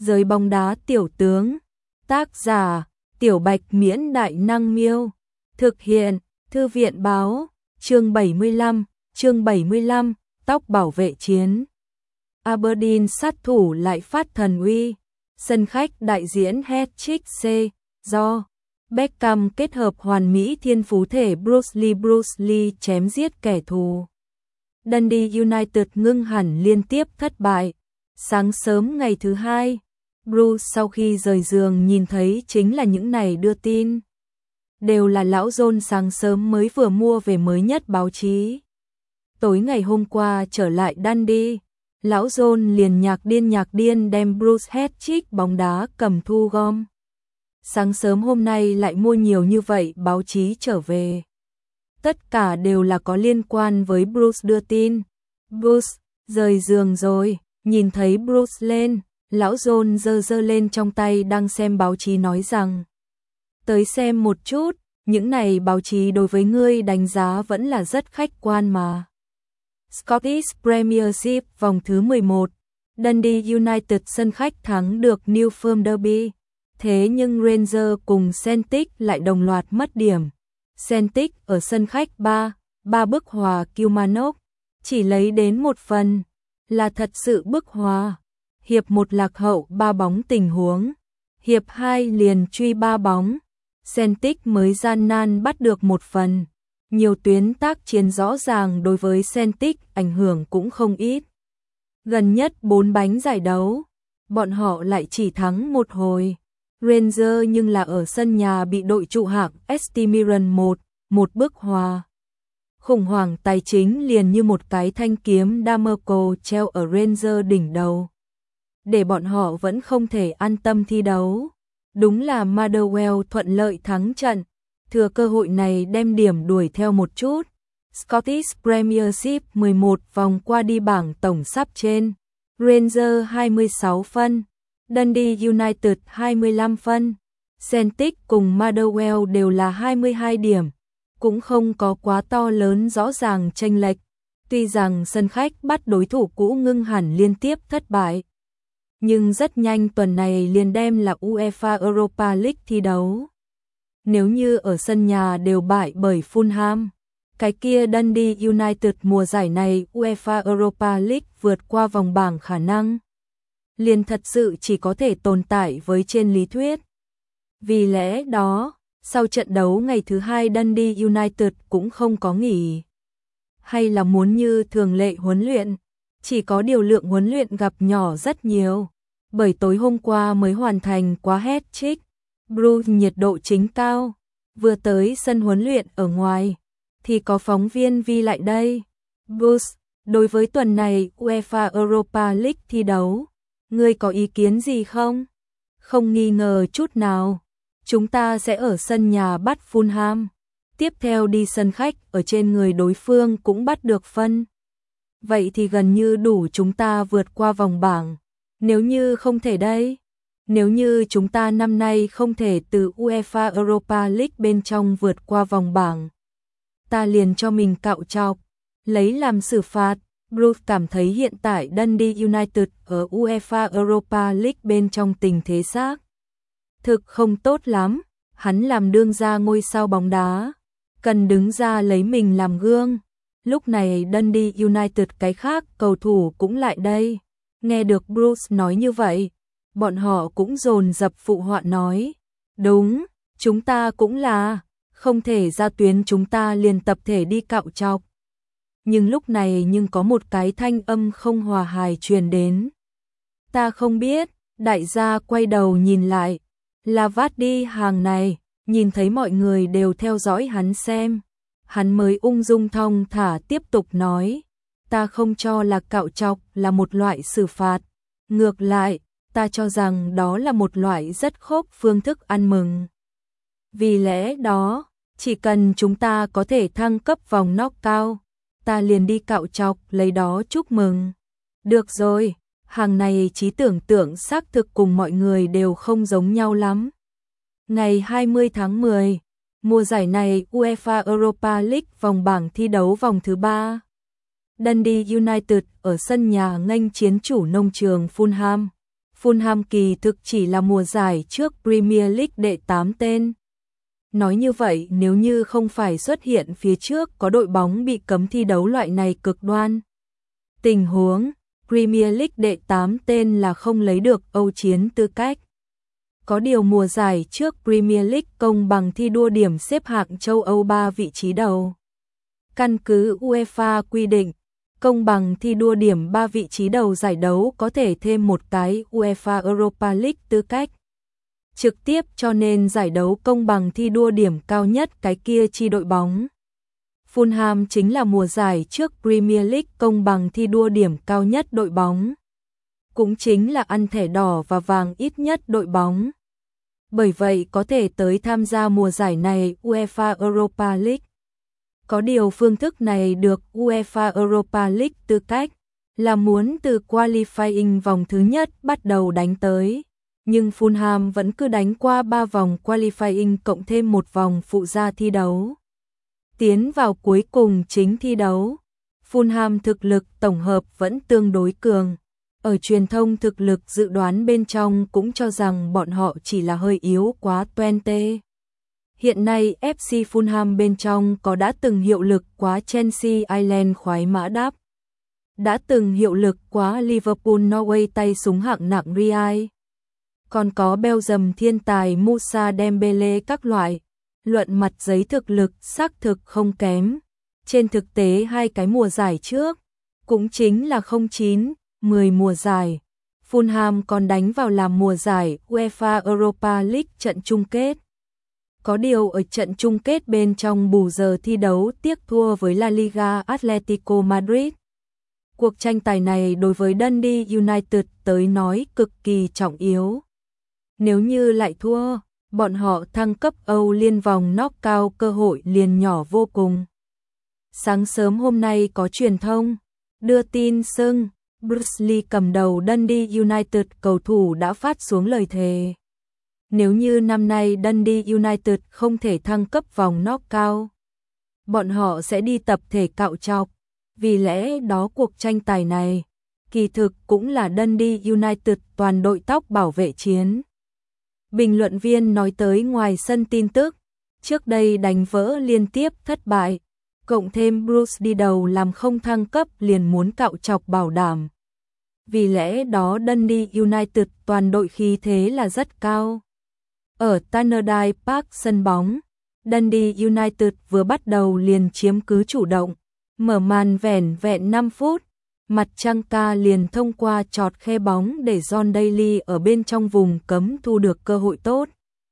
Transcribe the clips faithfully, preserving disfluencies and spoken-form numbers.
Giới bóng đá tiểu tướng. Tác giả: Tiểu Bạch Miễn Đại Năng Miêu. Thực hiện: Thư viện Báo. Chương bảy mươi lăm, chương bảy mươi lăm, tóc bảo vệ chiến. Aberdeen sát thủ lại phát thần uy. Sân khách đại diễn hat-trick C, do Beckham kết hợp hoàn mỹ thiên phú thể Bruce Lee Bruce Lee chém giết kẻ thù. Dundee United ngưng hẳn liên tiếp thất bại. Sáng sớm ngày thứ hai, Bruce sau khi rời giường nhìn thấy chính là những này đưa tin. Đều là lão John sáng sớm mới vừa mua về mới nhất báo chí. Tối ngày hôm qua trở lại Dundee, lão John liền nhạc điên nhạc điên đem Bruce hat-trick bóng đá cầm thu gom. Sáng sớm hôm nay lại mua nhiều như vậy báo chí trở về. Tất cả đều là có liên quan với Bruce đưa tin. Bruce, rời giường rồi, nhìn thấy Bruce lên, lão John giơ giơ lên trong tay đang xem báo chí nói rằng: tới xem một chút, những này báo chí đối với ngươi đánh giá vẫn là rất khách quan mà. Scottish Premiership vòng thứ mười một, Dundee United sân khách thắng được Newcastle Derby. Thế nhưng Rangers cùng Celtic lại đồng loạt mất điểm. Celtic ở sân khách ba, ba bức hòa Kilmarnock, chỉ lấy đến một phần, là thật sự bức hòa. Hiệp một lạc hậu ba bóng tình huống, hiệp hai liền truy ba bóng, Celtic mới gian nan bắt được một phần. Nhiều tuyến tác chiến rõ ràng đối với Celtic ảnh hưởng cũng không ít. Gần nhất bốn bánh giải đấu, bọn họ lại chỉ thắng một hồi. Rangers nhưng là ở sân nhà bị đội trụ hạng St Mirren một, một bức hòa. Khủng hoảng tài chính liền như một cái thanh kiếm Damocles treo ở Rangers đỉnh đầu, để bọn họ vẫn không thể an tâm thi đấu. Đúng là Motherwell thuận lợi thắng trận, thừa cơ hội này đem điểm đuổi theo một chút. Scottish Premiership mười một vòng qua đi bảng tổng sắp trên. Rangers hai mươi sáu phân, Dundee United hai mươi lăm phân, Celtic cùng Motherwell đều là hai mươi hai điểm, cũng không có quá to lớn rõ ràng chênh lệch. Tuy rằng sân khách bắt đối thủ cũ ngưng hẳn liên tiếp thất bại, nhưng rất nhanh tuần này liền đem là UEFA Europa League thi đấu. Nếu như ở sân nhà đều bại bởi Fulham, cái kia Dundee United mùa giải này UEFA Europa League vượt qua vòng bảng khả năng liền thật sự chỉ có thể tồn tại với trên lý thuyết. Vì lẽ đó, sau trận đấu ngày thứ hai Dundee United cũng không có nghỉ. Hay là muốn như thường lệ huấn luyện, chỉ có điều lượng huấn luyện gặp nhỏ rất nhiều, bởi tối hôm qua mới hoàn thành quá hat-trick. Bruce nhiệt độ chính cao, vừa tới sân huấn luyện ở ngoài, thì có phóng viên vi lại đây. Bruce, đối với tuần này UEFA Europa League thi đấu, ngươi có ý kiến gì không? Không nghi ngờ chút nào, chúng ta sẽ ở sân nhà bắt Fulham, tiếp theo đi sân khách ở trên người đối phương cũng bắt được phân. Vậy thì gần như đủ chúng ta vượt qua vòng bảng. Nếu như không thể đây, nếu như chúng ta năm nay không thể từ UEFA Europa League bên trong vượt qua vòng bảng, ta liền cho mình cạo trọc, lấy làm xử phạt. Bruce cảm thấy hiện tại Dundee United ở UEFA Europa League bên trong tình thế xác thực không tốt lắm. Hắn làm đương gia ngôi sao bóng đá, cần đứng ra lấy mình làm gương. Lúc này Dundee United cái khác cầu thủ cũng lại đây. Nghe được Bruce nói như vậy, bọn họ cũng dồn dập phụ họa nói: đúng, chúng ta cũng là, không thể ra tuyến chúng ta liền tập thể đi cạo trọc. Nhưng lúc này nhưng có một cái thanh âm không hòa hài truyền đến. Ta không biết. Đại gia quay đầu nhìn lại, là Vardy hàng này, nhìn thấy mọi người đều theo dõi hắn xem. Hắn mới ung dung thong thả tiếp tục nói: ta không cho là cạo trọc là một loại xử phạt. Ngược lại, ta cho rằng đó là một loại rất khốc phương thức ăn mừng. Vì lẽ đó, chỉ cần chúng ta có thể thăng cấp vòng knock-out, ta liền đi cạo trọc lấy đó chúc mừng. Được rồi, hàng này trí tưởng tượng xác thực cùng mọi người đều không giống nhau lắm. Ngày hai mươi tháng mười, mùa giải này UEFA Europa League vòng bảng thi đấu vòng thứ ba. Dundee United ở sân nhà nghênh chiến chủ nông trường Fulham. Fulham kỳ thực chỉ là mùa giải trước Premier League đệ tám tên. Nói như vậy, nếu như không phải xuất hiện phía trước có đội bóng bị cấm thi đấu loại này cực đoan. Tình huống, Premier League đệ tám tên là không lấy được Âu chiến tư cách. Có điều mùa giải trước Premier League công bằng thi đua điểm xếp hạng châu Âu ba vị trí đầu. Căn cứ UEFA quy định, công bằng thi đua điểm ba vị trí đầu giải đấu có thể thêm một cái UEFA Europa League tư cách. Trực tiếp cho nên giải đấu công bằng thi đua điểm cao nhất cái kia chi đội bóng. Fulham chính là mùa giải trước Premier League công bằng thi đua điểm cao nhất đội bóng. Cũng chính là ăn thẻ đỏ và vàng ít nhất đội bóng. Bởi vậy có thể tới tham gia mùa giải này UEFA Europa League. Có điều phương thức này được UEFA Europa League tư cách là muốn từ qualifying vòng thứ nhất bắt đầu đánh tới. Nhưng Fulham vẫn cứ đánh qua ba vòng qualifying cộng thêm một vòng phụ gia thi đấu. Tiến vào cuối cùng chính thi đấu, Fulham thực lực tổng hợp vẫn tương đối cường. Ở truyền thông thực lực dự đoán bên trong cũng cho rằng bọn họ chỉ là hơi yếu quá Twente. Hiện nay ép xê Fulham bên trong có đã từng hiệu lực quá Chelsea Ireland khoái mã đáp. Đã từng hiệu lực quá Liverpool Norway tay súng hạng nặng Real. Còn có Belgium thiên tài Moussa Dembele các loại. Luận mặt giấy thực lực xác thực không kém. Trên thực tế hai cái mùa giải trước, cũng chính là không chín, mười mùa giải. Fulham còn đánh vào làm mùa giải UEFA Europa League trận chung kết. Có điều ở trận chung kết bên trong bù giờ thi đấu tiếc thua với La Liga Atletico Madrid. Cuộc tranh tài này đối với Dundee United tới nói cực kỳ trọng yếu. Nếu như lại thua, bọn họ thăng cấp Âu Liên vòng knock-out cơ hội liền nhỏ vô cùng. Sáng sớm hôm nay có truyền thông đưa tin xưng Bruce Lee cầm đầu Dundee United cầu thủ đã phát xuống lời thề. Nếu như năm nay Dundee United không thể thăng cấp vòng knock-out, bọn họ sẽ đi tập thể cạo trọc. Vì lẽ đó cuộc tranh tài này, kỳ thực cũng là Dundee United toàn đội tóc bảo vệ chiến. Bình luận viên nói tới ngoài sân tin tức, trước đây đánh vỡ liên tiếp thất bại, cộng thêm Bruce đi đầu làm không thăng cấp liền muốn cạo trọc bảo đảm. Vì lẽ đó Dundee United toàn đội khí thế là rất cao. Ở Tannadice Park sân bóng, Dundee United vừa bắt đầu liền chiếm cứ chủ động, mở màn vẻn vẹn năm phút, mặt trăng ca liền thông qua chọt khe bóng để John Daly ở bên trong vùng cấm thu được cơ hội tốt.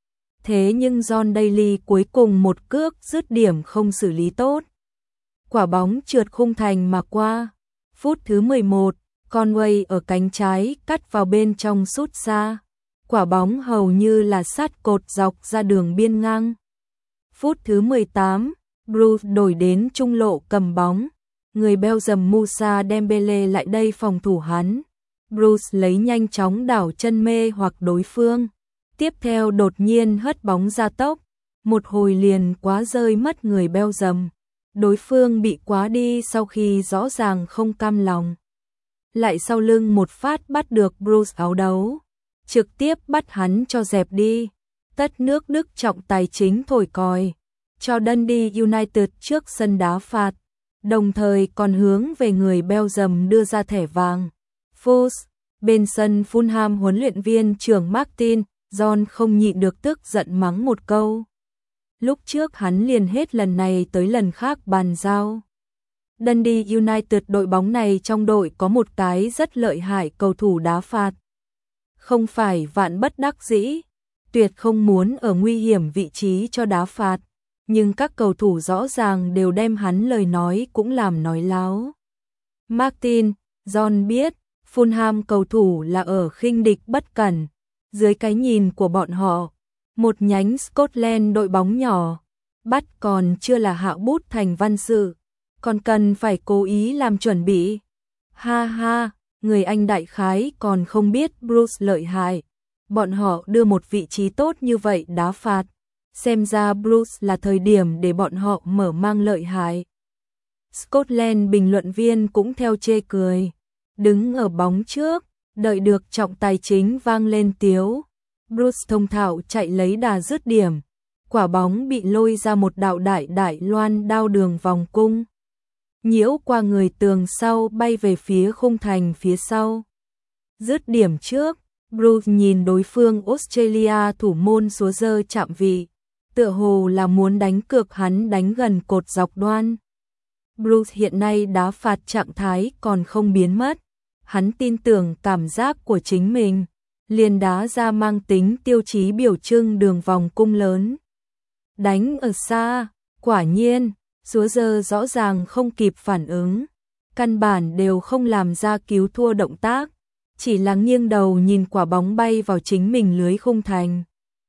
Thế nhưng John Daly cuối cùng một cước dứt điểm không xử lý tốt. Quả bóng trượt khung thành mà qua. Phút thứ mười một, Conway ở cánh trái cắt vào bên trong sút xa. Quả bóng hầu như là sát cột dọc ra đường biên ngang. Phút thứ mười tám, Bruce đổi đến trung lộ cầm bóng. Người Belgium Moussa Dembele lại đây phòng thủ hắn. Bruce lấy nhanh chóng đảo chân mê hoặc đối phương. Tiếp theo đột nhiên hất bóng ra tốc. Một hồi liền quá rơi mất người Belgium. Đối phương bị quá đi sau khi rõ ràng không cam lòng. Lại sau lưng một phát bắt được Bruce áo đấu. Trực tiếp bắt hắn cho dẹp đi. Tất nước Đức trọng tài chính thổi còi. Cho Dundee United trước sân đá phạt. Đồng thời còn hướng về người Belgium đưa ra thẻ vàng. Fuss, bên sân Fulham huấn luyện viên trưởng Martin, John không nhịn được tức giận mắng một câu. Lúc trước hắn liền hết lần này tới lần khác bàn giao. Dundee United đội bóng này trong đội có một cái rất lợi hại cầu thủ đá phạt. Không phải vạn bất đắc dĩ, tuyệt không muốn ở nguy hiểm vị trí cho đá phạt. Nhưng các cầu thủ rõ ràng đều đem hắn lời nói cũng làm nói láo. Martin, John biết, Fulham cầu thủ là ở khinh địch bất cẩn. Dưới cái nhìn của bọn họ, một nhánh Scotland đội bóng nhỏ, bắt còn chưa là hạ bút thành văn sự, còn cần phải cố ý làm chuẩn bị. Ha ha, người Anh đại khái còn không biết Bruce lợi hại. Bọn họ đưa một vị trí tốt như vậy đá phạt. Xem ra Bruce là thời điểm để bọn họ mở mang lợi hại. Scotland bình luận viên cũng theo chê cười. Đứng ở bóng trước, Đợi được trọng tài chính vang lên tiếu, Bruce thông thạo chạy lấy đà dứt điểm. Quả bóng bị lôi ra một đạo đại đại loan đao đường vòng cung, nhiễu qua người tường sau bay về phía khung thành phía sau. Dứt điểm trước, Bruce nhìn đối phương Australia thủ môn số giơ chạm vị, tựa hồ là muốn đánh cược hắn đánh gần cột dọc đoan. Bruce hiện nay đá phạt trạng thái còn không biến mất, hắn tin tưởng cảm giác của chính mình, liền đá ra mang tính tiêu chí biểu trưng đường vòng cung lớn. Đánh ở xa, quả nhiên, số giơ rõ ràng không kịp phản ứng, căn bản đều không làm ra cứu thua động tác, chỉ là nghiêng đầu nhìn quả bóng bay vào chính mình lưới khung thành.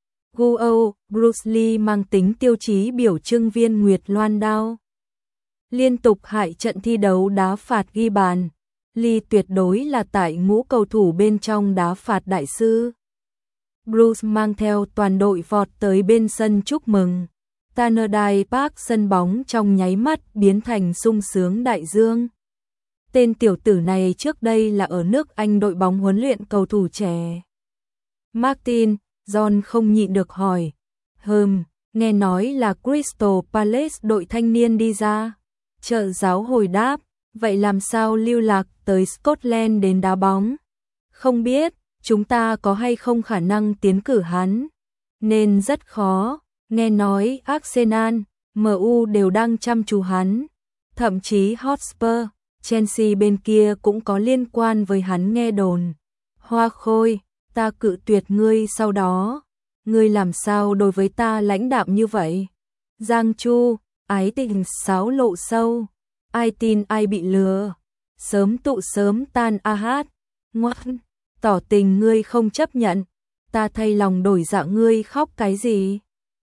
Guo, Bruce Lee mang tính tiêu chí biểu trưng viên nguyệt loan đao. Liên tục hại trận thi đấu đá phạt ghi bàn, Lee tuyệt đối là tại ngũ cầu thủ bên trong đá phạt đại sư. Bruce mang theo toàn đội vọt tới bên sân chúc mừng. Tannadice Park sân bóng trong nháy mắt biến thành sung sướng đại dương. Tên tiểu tử này trước đây là ở nước Anh đội bóng huấn luyện cầu thủ trẻ. Martin, John không nhịn được hỏi. Hừm, nghe nói là Crystal Palace đội thanh niên đi ra. Trợ giáo hồi đáp, vậy làm sao lưu lạc tới Scotland đến đá bóng? Không biết, chúng ta có hay không khả năng tiến cử hắn? Nên rất khó, nghe nói Arsenal, em u đều đang chăm chú hắn. Thậm chí Hotspur, Chelsea bên kia cũng có liên quan với hắn nghe đồn. Hoa Khôi, ta cự tuyệt ngươi sau đó. Ngươi làm sao đối với ta lãnh đạm như vậy? Giang Chu, ái tình sáo lộ sâu. Ai tin ai bị lừa. Sớm tụ sớm tan a hát. Ngoan, tỏ tình ngươi không chấp nhận. Ta thay lòng đổi dạ ngươi khóc cái gì?